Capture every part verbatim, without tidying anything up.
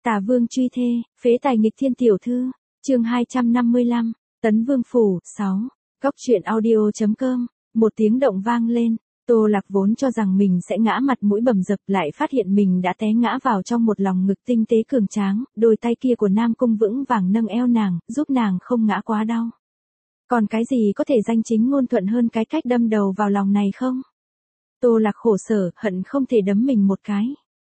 Tả Vương truy thê, phế tài nghịch thiên tiểu thư, chương hai trăm năm mươi lăm, Tấn Vương phủ, sáu. Góc truyện audio chấm com, một tiếng động vang lên, Tô Lạc vốn cho rằng mình sẽ ngã mặt mũi bầm dập, lại phát hiện mình đã té ngã vào trong một lòng ngực tinh tế cường tráng, đôi tay kia của Nam Cung vững vàng nâng eo nàng, giúp nàng không ngã quá đau. Còn cái gì có thể danh chính ngôn thuận hơn cái cách đâm đầu vào lòng này không? Tô Lạc khổ sở, hận không thể đấm mình một cái.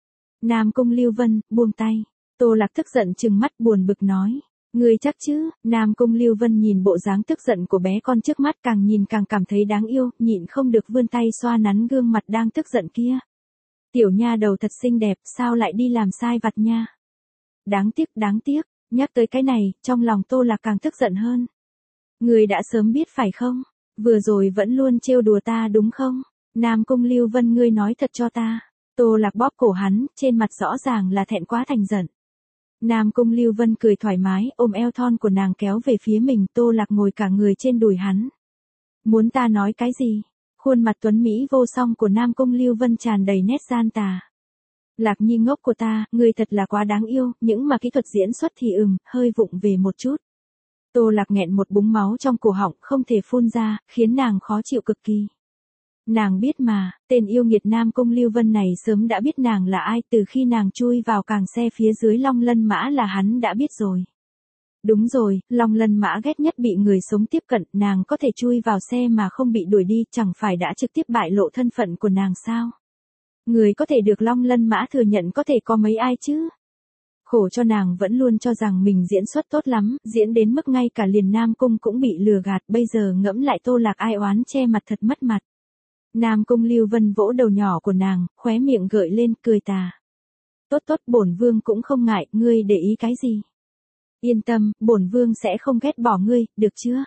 Nam Cung Lưu Vân, buông tay. Tô Lạc tức giận trừng mắt buồn bực nói. Ngươi chắc chứ? Nam Cung Lưu Vân nhìn bộ dáng tức giận của bé con trước mắt, càng nhìn càng cảm thấy đáng yêu, nhịn không được vươn tay xoa nắn gương mặt đang tức giận kia. Tiểu nha đầu thật xinh đẹp, sao lại đi làm sai vặt nha? Đáng tiếc, đáng tiếc, nhắc tới cái này, trong lòng Tô Lạc càng tức giận hơn. Ngươi đã sớm biết phải không? Vừa rồi vẫn luôn trêu đùa ta đúng không? Nam Cung Lưu Vân, ngươi nói thật cho ta. Tô Lạc bóp cổ hắn, trên mặt rõ ràng là thẹn quá thành giận. Nam Cung Lưu Vân cười thoải mái, ôm eo thon của nàng kéo về phía mình, Tô Lạc ngồi cả người trên đùi hắn. Muốn ta nói cái gì? Khuôn mặt tuấn Mỹ vô song của Nam Cung Lưu Vân tràn đầy nét gian tà. Lạc nhi ngốc của ta, ngươi thật là quá đáng yêu, những mà kỹ thuật diễn xuất thì ừm, hơi vụng về một chút. Tô Lạc nghẹn một búng máu trong cổ họng, không thể phun ra, khiến nàng khó chịu cực kỳ. Nàng biết mà, tên yêu nghiệt Nam Cung Lưu Vân này sớm đã biết nàng là ai, từ khi nàng chui vào càng xe phía dưới Long Lân Mã là hắn đã biết rồi. Đúng rồi, Long Lân Mã ghét nhất bị người sống tiếp cận, nàng có thể chui vào xe mà không bị đuổi đi, chẳng phải đã trực tiếp bại lộ thân phận của nàng sao? Người có thể được Long Lân Mã thừa nhận có thể có mấy ai chứ? Khổ cho nàng vẫn luôn cho rằng mình diễn xuất tốt lắm, diễn đến mức ngay cả liền Nam Cung cũng bị lừa gạt, bây giờ ngẫm lại Tô Lạc ai oán che mặt thật mất mặt. Nam Cung Lưu Vân vỗ đầu nhỏ của nàng, khóe miệng gợi lên, cười tà. Tốt tốt, bổn vương cũng không ngại, ngươi để ý cái gì? Yên tâm, bổn vương sẽ không ghét bỏ ngươi, được chưa?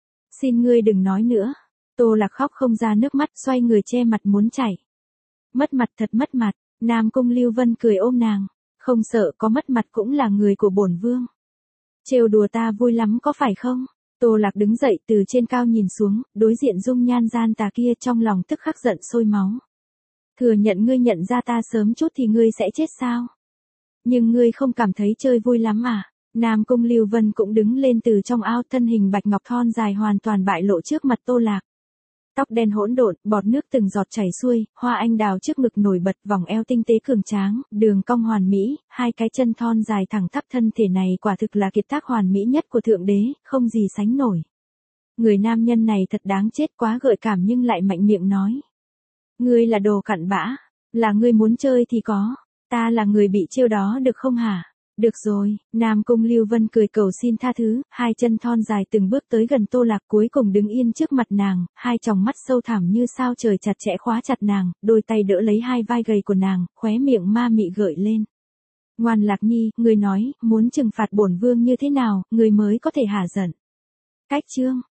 Xin ngươi đừng nói nữa. Tô Lạc khóc không ra nước mắt, xoay người che mặt muốn chảy. Mất mặt thật mất mặt, Nam Cung Lưu Vân cười ôm nàng. Không sợ, có mất mặt cũng là người của bổn vương. Trêu đùa ta vui lắm có phải không? Tô Lạc đứng dậy từ trên cao nhìn xuống, đối diện dung nhan gian tà kia, trong lòng tức khắc giận sôi máu. Thừa nhận ngươi nhận ra ta sớm chút thì ngươi sẽ chết sao? Nhưng ngươi không cảm thấy chơi vui lắm à? Nam Cung Lưu Vân cũng đứng lên từ trong ao, thân hình bạch ngọc thon dài hoàn toàn bại lộ trước mặt Tô Lạc. Tóc đen hỗn độn, bọt nước từng giọt chảy xuôi, hoa anh đào trước ngực nổi bật, vòng eo tinh tế cường tráng, đường cong hoàn mỹ, hai cái chân thon dài thẳng tắp, thân thể này quả thực là kiệt tác hoàn mỹ nhất của thượng đế, không gì sánh nổi. Người nam nhân này thật đáng chết, quá gợi cảm nhưng lại mạnh miệng nói. Ngươi là đồ cặn bã, là ngươi muốn chơi thì có, ta là người bị trêu đó được không hả? Được rồi, Nam Cung Lưu Vân cười cầu xin tha thứ, hai chân thon dài từng bước tới gần Tô Lạc, cuối cùng đứng yên trước mặt nàng, hai tròng mắt sâu thẳm như sao trời chặt chẽ khóa chặt nàng, đôi tay đỡ lấy hai vai gầy của nàng, khóe miệng ma mị gợi lên. Ngoan Lạc nhi, ngươi nói, muốn trừng phạt bổn vương như thế nào, ngươi mới có thể hả giận? Cách chương,